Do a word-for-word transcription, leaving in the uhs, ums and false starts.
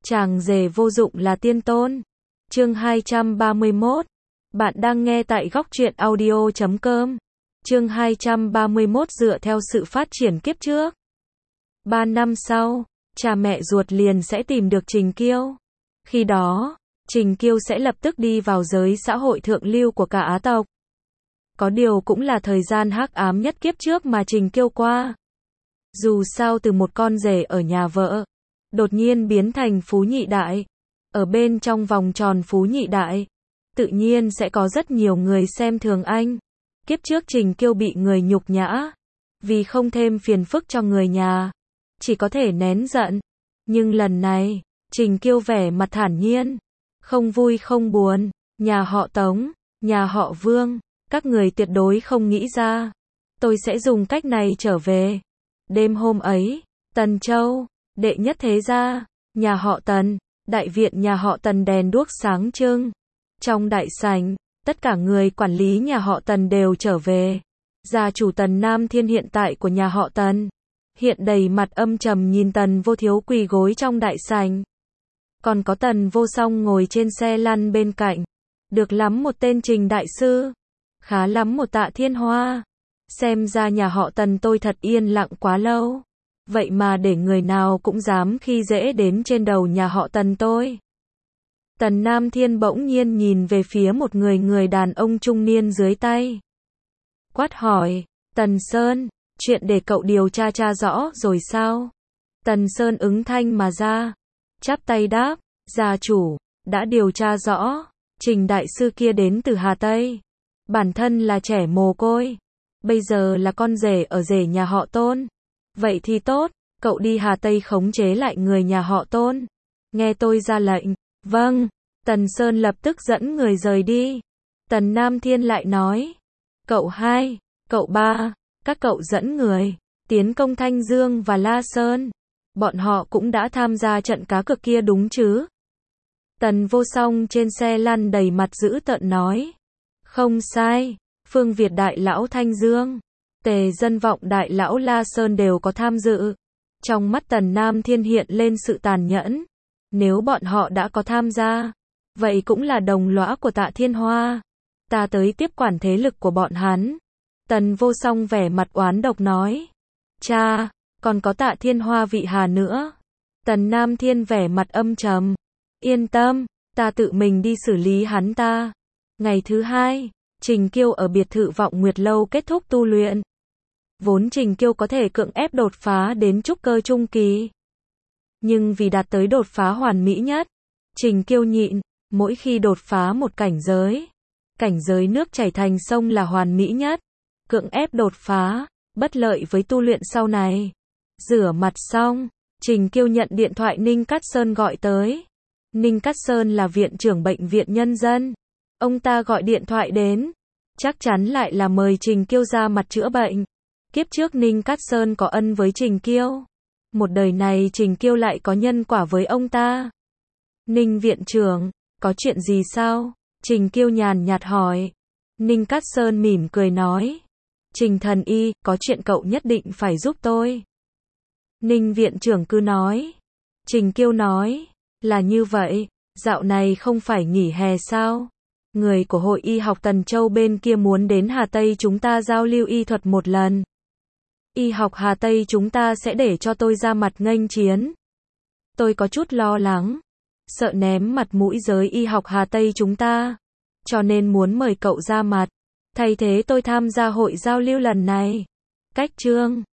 Chàng rể vô dụng là tiên tôn. Chương hai trăm ba mươi mốt. Bạn đang nghe tại góc truyện audio chấm com. Chương hai trăm ba mươi mốt dựa theo sự phát triển kiếp trước. Ba năm sau, cha mẹ ruột liền sẽ tìm được Trình Kiêu. Khi đó, Trình Kiêu sẽ lập tức đi vào giới xã hội thượng lưu của cả Á tộc. Có điều cũng là thời gian hắc ám nhất kiếp trước mà Trình Kiêu qua. Dù sao từ một con rể ở nhà vợ, đột nhiên biến thành phú nhị đại. Ở bên trong vòng tròn phú nhị đại, tự nhiên sẽ có rất nhiều người xem thường anh. Kiếp trước Trình Kiêu bị người nhục nhã, vì không thêm phiền phức cho người nhà, chỉ có thể nén giận. Nhưng lần này, Trình Kiêu vẻ mặt thản nhiên, không vui không buồn. Nhà họ Tống, nhà họ Vương, các người tuyệt đối không nghĩ ra, tôi sẽ dùng cách này trở về. Đêm hôm ấy, Tần Châu, đệ nhất thế gia, nhà họ Tần, đại viện nhà họ Tần đèn đuốc sáng trưng. Trong đại sảnh, tất cả người quản lý nhà họ Tần đều trở về. Gia chủ Tần Nam Thiên hiện tại của nhà họ Tần, hiện đầy mặt âm trầm nhìn Tần Vô Thiếu quỳ gối trong đại sảnh. Còn có Tần Vô Song ngồi trên xe lăn bên cạnh. Được lắm một tên Trình đại sư, khá lắm một Tạ Thiên Hoa. Xem ra nhà họ Tần tôi thật yên lặng quá lâu. Vậy mà để người nào cũng dám khi dễ đến trên đầu nhà họ Tần tôi. Tần Nam Thiên bỗng nhiên nhìn về phía một người người đàn ông trung niên dưới tay. Quát hỏi, Tần Sơn, chuyện để cậu điều tra tra rõ rồi sao? Tần Sơn ứng thanh mà ra, chắp tay đáp, gia chủ, đã điều tra rõ, Trình đại sư kia đến từ Hà Tây. Bản thân là trẻ mồ côi, bây giờ là con rể ở rể nhà họ Tôn. Vậy thì tốt, cậu đi Hà Tây khống chế lại người nhà họ Tôn. Nghe tôi ra lệnh. Vâng, Tần Sơn lập tức dẫn người rời đi. Tần Nam Thiên lại nói, cậu hai, cậu ba, các cậu dẫn người tiến công Thanh Dương và La Sơn. Bọn họ cũng đã tham gia trận cá cược kia đúng chứ? Tần Vô Song trên xe lăn đầy mặt dữ tợn nói, không sai, Phương Việt đại lão Thanh Dương, Tề Dân Vọng đại lão La Sơn đều có tham dự. Trong mắt Tần Nam Thiên hiện lên sự tàn nhẫn. Nếu bọn họ đã có tham gia, vậy cũng là đồng lõa của Tạ Thiên Hoa. Ta tới tiếp quản thế lực của bọn hắn. Tần Vô Song vẻ mặt oán độc nói, cha, còn có Tạ Thiên Hoa vị Hà nữa. Tần Nam Thiên vẻ mặt âm trầm, yên tâm, ta tự mình đi xử lý hắn ta. Ngày thứ hai, Trình Kiêu ở biệt thự Vọng Nguyệt Lâu kết thúc tu luyện. Vốn Trình Kiêu có thể cưỡng ép đột phá đến trúc cơ trung kỳ. Nhưng vì đạt tới đột phá hoàn mỹ nhất, Trình Kiêu nhịn, mỗi khi đột phá một cảnh giới, cảnh giới nước chảy thành sông là hoàn mỹ nhất. Cưỡng ép đột phá, bất lợi với tu luyện sau này. Rửa mặt xong, Trình Kiêu nhận điện thoại Ninh Cát Sơn gọi tới. Ninh Cát Sơn là viện trưởng bệnh viện nhân dân. Ông ta gọi điện thoại đến, chắc chắn lại là mời Trình Kiêu ra mặt chữa bệnh. Kiếp trước Ninh Cát Sơn có ân với Trình Kiêu, một đời này Trình Kiêu lại có nhân quả với ông ta. Ninh viện trưởng, có chuyện gì sao? Trình Kiêu nhàn nhạt hỏi. Ninh Cát Sơn mỉm cười nói, Trình thần y, có chuyện cậu nhất định phải giúp tôi. Ninh viện trưởng cứ nói. Trình Kiêu nói, là như vậy, dạo này không phải nghỉ hè sao? Người của Hội Y học Tần Châu bên kia muốn đến Hà Tây chúng ta giao lưu y thuật một lần. Y học Hà Tây chúng ta sẽ để cho tôi ra mặt nghênh chiến. Tôi có chút lo lắng, sợ ném mặt mũi giới y học Hà Tây chúng ta, cho nên muốn mời cậu ra mặt, thay thế tôi tham gia hội giao lưu lần này. Cách chương